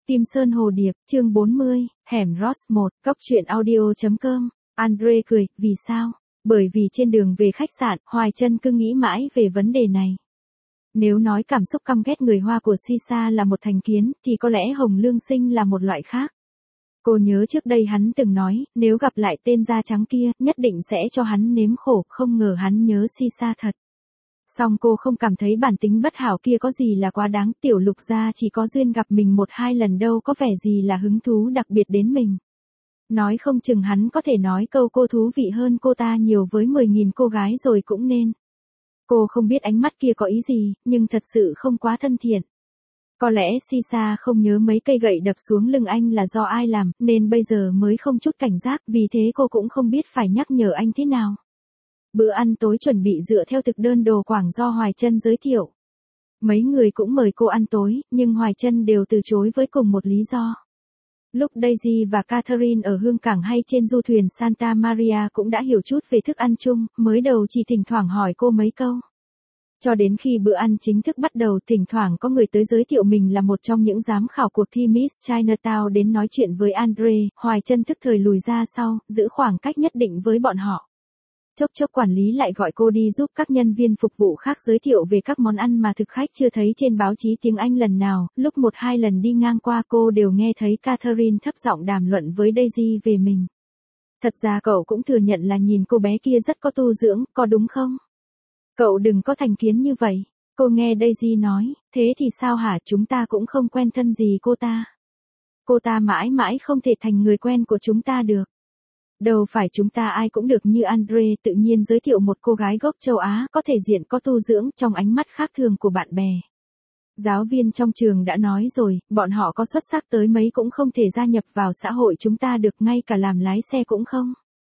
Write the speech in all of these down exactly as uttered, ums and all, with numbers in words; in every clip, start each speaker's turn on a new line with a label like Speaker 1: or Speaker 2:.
Speaker 1: Kim Sơn Hồ Điệp, chương bốn mươi, hẻm Ross một, Cóc truyện audio chấm com. Andre cười, vì sao? Bởi vì trên đường về khách sạn, Hoài Trân cứ nghĩ mãi về vấn đề này. Nếu nói cảm xúc căm ghét người Hoa của Sisa là một thành kiến, thì có lẽ Hồng Lương Sinh là một loại khác. Cô nhớ trước đây hắn từng nói, nếu gặp lại tên da trắng kia, nhất định sẽ cho hắn nếm khổ, không ngờ hắn nhớ Sisa thật. Song cô không cảm thấy bản tính bất hảo kia có gì là quá đáng, tiểu lục gia chỉ có duyên gặp mình một hai lần đâu có vẻ gì là hứng thú đặc biệt đến mình. Nói không chừng hắn có thể nói câu cô thú vị hơn cô ta nhiều với mười nghìn cô gái rồi cũng nên. Cô không biết ánh mắt kia có ý gì, nhưng thật sự không quá thân thiện. Có lẽ Sisa không nhớ mấy cây gậy đập xuống lưng anh là do ai làm, nên bây giờ mới không chút cảnh giác, vì thế cô cũng không biết phải nhắc nhở anh thế nào. Bữa ăn tối chuẩn bị dựa theo thực đơn đồ Quảng do Hoài Trân giới thiệu. Mấy người cũng mời cô ăn tối, nhưng Hoài Trân đều từ chối với cùng một lý do. Lúc Daisy và Catherine ở Hương Cảng hay trên du thuyền Santa Maria cũng đã hiểu chút về thức ăn chung, mới đầu chỉ thỉnh thoảng hỏi cô mấy câu. Cho đến khi bữa ăn chính thức bắt đầu, thỉnh thoảng có người tới giới thiệu mình là một trong những giám khảo cuộc thi Miss Chinatown đến nói chuyện với Andre, Hoài Trân thức thời lùi ra sau, giữ khoảng cách nhất định với bọn họ. Chốc chốc quản lý lại gọi cô đi giúp các nhân viên phục vụ khác giới thiệu về các món ăn mà thực khách chưa thấy trên báo chí tiếng Anh lần nào, lúc một hai lần đi ngang qua cô đều nghe thấy Catherine thấp giọng đàm luận với Daisy về mình. Thật ra cậu cũng thừa nhận là nhìn cô bé kia rất có tu dưỡng, có đúng không? Cậu đừng có thành kiến như vậy, cô nghe Daisy nói, thế thì sao hả, chúng ta cũng không quen thân gì cô ta. Cô ta mãi mãi không thể thành người quen của chúng ta được. Đâu phải chúng ta ai cũng được như Andre, tự nhiên giới thiệu một cô gái gốc châu Á có thể diện có tu dưỡng trong ánh mắt khác thường của bạn bè. Giáo viên trong trường đã nói rồi, bọn họ có xuất sắc tới mấy cũng không thể gia nhập vào xã hội chúng ta được, ngay cả làm lái xe cũng không.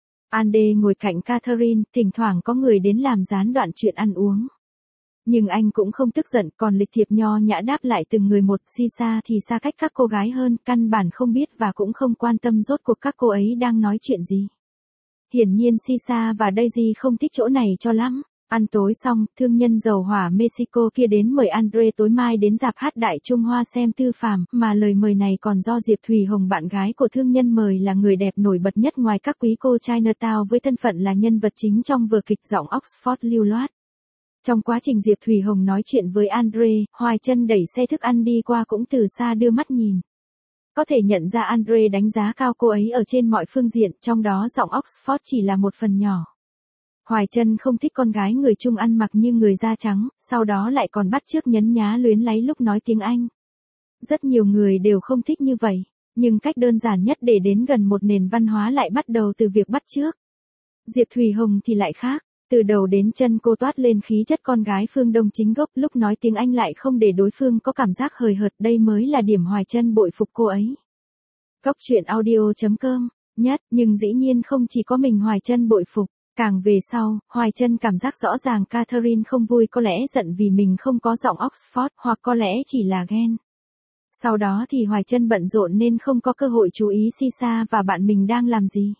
Speaker 1: Ande ngồi cạnh Catherine, thỉnh thoảng có người đến làm gián đoạn chuyện ăn uống. Nhưng anh cũng không tức giận, còn lịch thiệp nho nhã đáp lại từng người một. Sisa thì xa cách các cô gái hơn, căn bản không biết và cũng không quan tâm rốt cuộc các cô ấy đang nói chuyện gì. Hiển nhiên Sisa và Daisy không thích chỗ này cho lắm. Ăn tối xong, thương nhân dầu hỏa Mexico kia đến mời Andre tối mai đến rạp hát Đại Trung Hoa xem Tư Phàm, mà lời mời này còn do Diệp Thùy Hồng, bạn gái của thương nhân mời, là người đẹp nổi bật nhất ngoài các quý cô Chinatown với thân phận là nhân vật chính trong vở kịch giọng Oxford lưu loát. Trong quá trình Diệp Thùy Hồng nói chuyện với Andre, Hoài Trân đẩy xe thức ăn đi qua cũng từ xa đưa mắt nhìn. Có thể nhận ra Andre đánh giá cao cô ấy ở trên mọi phương diện, trong đó giọng Oxford chỉ là một phần nhỏ. Hoài Trân không thích con gái người Trung ăn mặc như người da trắng, sau đó lại còn bắt chước nhấn nhá luyến láy lúc nói tiếng Anh. Rất nhiều người đều không thích như vậy, nhưng cách đơn giản nhất để đến gần một nền văn hóa lại bắt đầu từ việc bắt chước. Diệp Thùy Hồng thì lại khác. Từ đầu đến chân cô toát lên khí chất con gái phương Đông chính gốc, lúc nói tiếng Anh lại không để đối phương có cảm giác hời hợt, đây mới là điểm Hoài Trân bội phục cô ấy. Cóc truyện audio chấm com, nhất, nhưng dĩ nhiên không chỉ có mình Hoài Trân bội phục, càng về sau, Hoài Trân cảm giác rõ ràng Catherine không vui, có lẽ giận vì mình không có giọng Oxford, hoặc có lẽ chỉ là ghen. Sau đó thì Hoài Trân bận rộn nên không có cơ hội chú ý Sisa và bạn mình đang làm gì.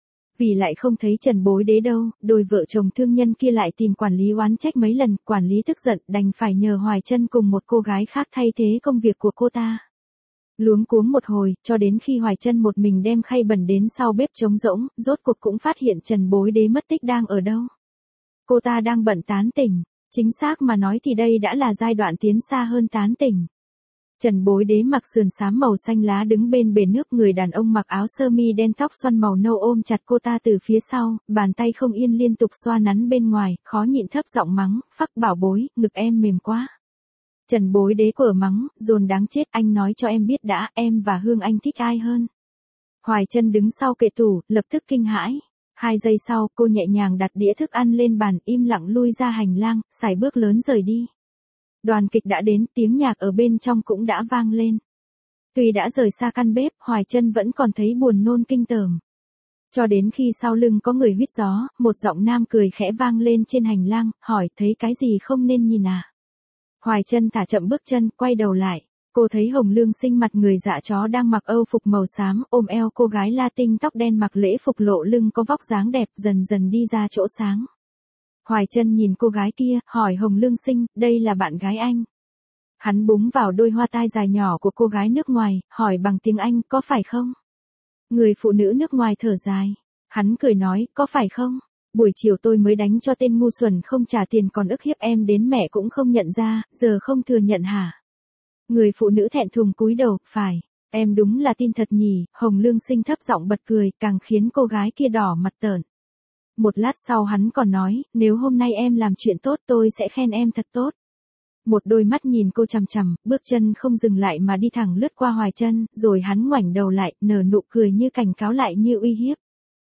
Speaker 1: Vì lại không thấy Trần Bối Đế đâu, đôi vợ chồng thương nhân kia lại tìm quản lý oán trách mấy lần, quản lý tức giận đành phải nhờ Hoài Trân cùng một cô gái khác thay thế công việc của cô ta. Luống cuống một hồi, cho đến khi Hoài Trân một mình đem khay bẩn đến sau bếp trống rỗng, rốt cuộc cũng phát hiện Trần Bối Đế mất tích đang ở đâu. Cô ta đang bận tán tỉnh, chính xác mà nói thì đây đã là giai đoạn tiến xa hơn tán tỉnh. Trần Bối Đế mặc sườn xám màu xanh lá đứng bên bể nước, người đàn ông mặc áo sơ mi đen tóc xoăn màu nâu ôm chặt cô ta từ phía sau, bàn tay không yên liên tục xoa nắn bên ngoài, khó nhịn thấp giọng mắng, phắc bảo bối, ngực em mềm quá. Trần Bối Đế quở mắng, dồn đáng chết, anh nói cho em biết đã, em và Hương Anh thích ai hơn. Hoài Trân đứng sau kệ tủ, lập tức kinh hãi. Hai giây sau, cô nhẹ nhàng đặt đĩa thức ăn lên bàn, im lặng lui ra hành lang, sải bước lớn rời đi. Đoàn kịch đã đến, tiếng nhạc ở bên trong cũng đã vang lên. Tuy đã rời xa căn bếp, Hoài Trân vẫn còn thấy buồn nôn kinh tởm. Cho đến khi sau lưng có người huýt gió, một giọng nam cười khẽ vang lên trên hành lang, hỏi, thấy cái gì không nên nhìn à? Hoài Trân thả chậm bước chân, quay đầu lại. Cô thấy Hồng Lương Sinh mặt người dạ chó đang mặc âu phục màu xám, ôm eo cô gái Latin tóc đen mặc lễ phục lộ lưng có vóc dáng đẹp, dần dần đi ra chỗ sáng. Hoài Trân nhìn cô gái kia, hỏi Hồng Lương Sinh, đây là bạn gái anh. Hắn búng vào đôi hoa tai dài nhỏ của cô gái nước ngoài, hỏi bằng tiếng Anh, có phải không? Người phụ nữ nước ngoài thở dài. Hắn cười nói, có phải không? Buổi chiều tôi mới đánh cho tên ngu xuẩn không trả tiền còn ức hiếp em đến mẹ cũng không nhận ra, giờ không thừa nhận hả? Người phụ nữ thẹn thùng cúi đầu, phải. Em đúng là tin thật nhỉ, Hồng Lương Sinh thấp giọng bật cười, càng khiến cô gái kia đỏ mặt tởn. Một lát sau hắn còn nói, nếu hôm nay em làm chuyện tốt tôi sẽ khen em thật tốt. Một đôi mắt nhìn cô chằm chằm, bước chân không dừng lại mà đi thẳng lướt qua Hoài Chân, rồi hắn ngoảnh đầu lại, nở nụ cười như cảnh cáo lại như uy hiếp.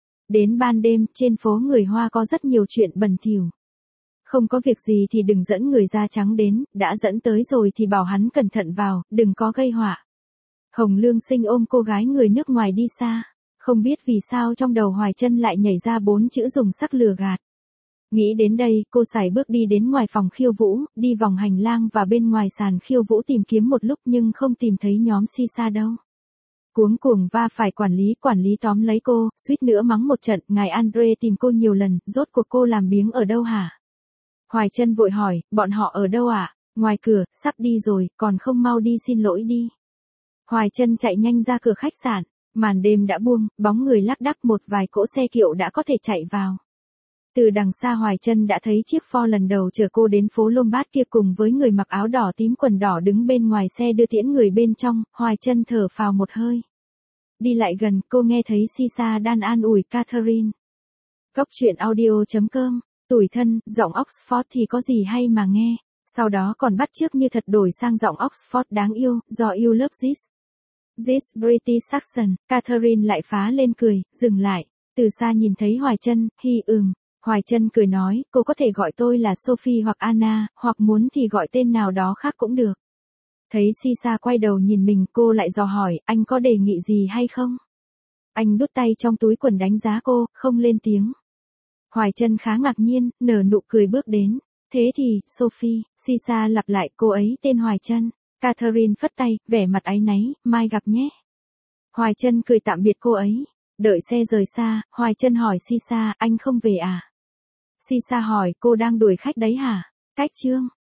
Speaker 1: Đến ban đêm, trên phố người Hoa có rất nhiều chuyện bẩn thỉu. Không có việc gì thì đừng dẫn người da trắng đến, đã dẫn tới rồi thì bảo hắn cẩn thận vào, đừng có gây họa. Hồng Lương Sinh ôm cô gái người nước ngoài đi xa. Không biết vì sao trong đầu Hoài Chân lại nhảy ra bốn chữ dùng sắc lừa gạt. Nghĩ đến đây, cô sải bước đi đến ngoài phòng khiêu vũ, đi vòng hành lang và bên ngoài sàn khiêu vũ tìm kiếm một lúc nhưng không tìm thấy nhóm Sisa đâu. Cuống cuồng va phải quản lý, quản lý tóm lấy cô, suýt nữa mắng một trận, ngài Andre tìm cô nhiều lần, rốt cuộc cô làm biếng ở đâu hả? Hoài Chân vội hỏi, bọn họ ở đâu ạ? À? Ngoài cửa, sắp đi rồi, còn không mau đi xin lỗi đi. Hoài Chân chạy nhanh ra cửa khách sạn, màn đêm đã buông, bóng người lác đác một vài cỗ xe kiệu đã có thể chạy vào. Từ đằng xa Hoài Chân đã thấy chiếc Ford lần đầu chở cô đến phố Lombard kia cùng với người mặc áo đỏ tím quần đỏ đứng bên ngoài xe đưa tiễn người bên trong, Hoài Chân thở phào một hơi. Đi lại gần, cô nghe thấy Sisa đang an ủi Catherine. Cốc truyện audio chấm com, tủi thân, giọng Oxford thì có gì hay mà nghe, sau đó còn bắt chước như thật đổi sang giọng Oxford đáng yêu, do You Love This. This British accent, Catherine lại phá lên cười, dừng lại, từ xa nhìn thấy Hoài Chân, hi ừm. Hoài Chân cười nói, cô có thể gọi tôi là Sophie hoặc Anna, hoặc muốn thì gọi tên nào đó khác cũng được. Thấy Sisa quay đầu nhìn mình, cô lại dò hỏi, anh có đề nghị gì hay không? Anh đút tay trong túi quần đánh giá cô, không lên tiếng. Hoài Chân khá ngạc nhiên, nở nụ cười bước đến. Thế thì, Sophie, Sisa lặp lại, cô ấy tên Hoài Chân. Catherine phất tay, vẻ mặt áy náy, mai gặp nhé. Hoài Chân cười tạm biệt cô ấy. Đợi xe rời xa, Hoài Chân hỏi Sisa, anh không về à? Sisa hỏi, cô đang đuổi khách đấy hả? Cách chương.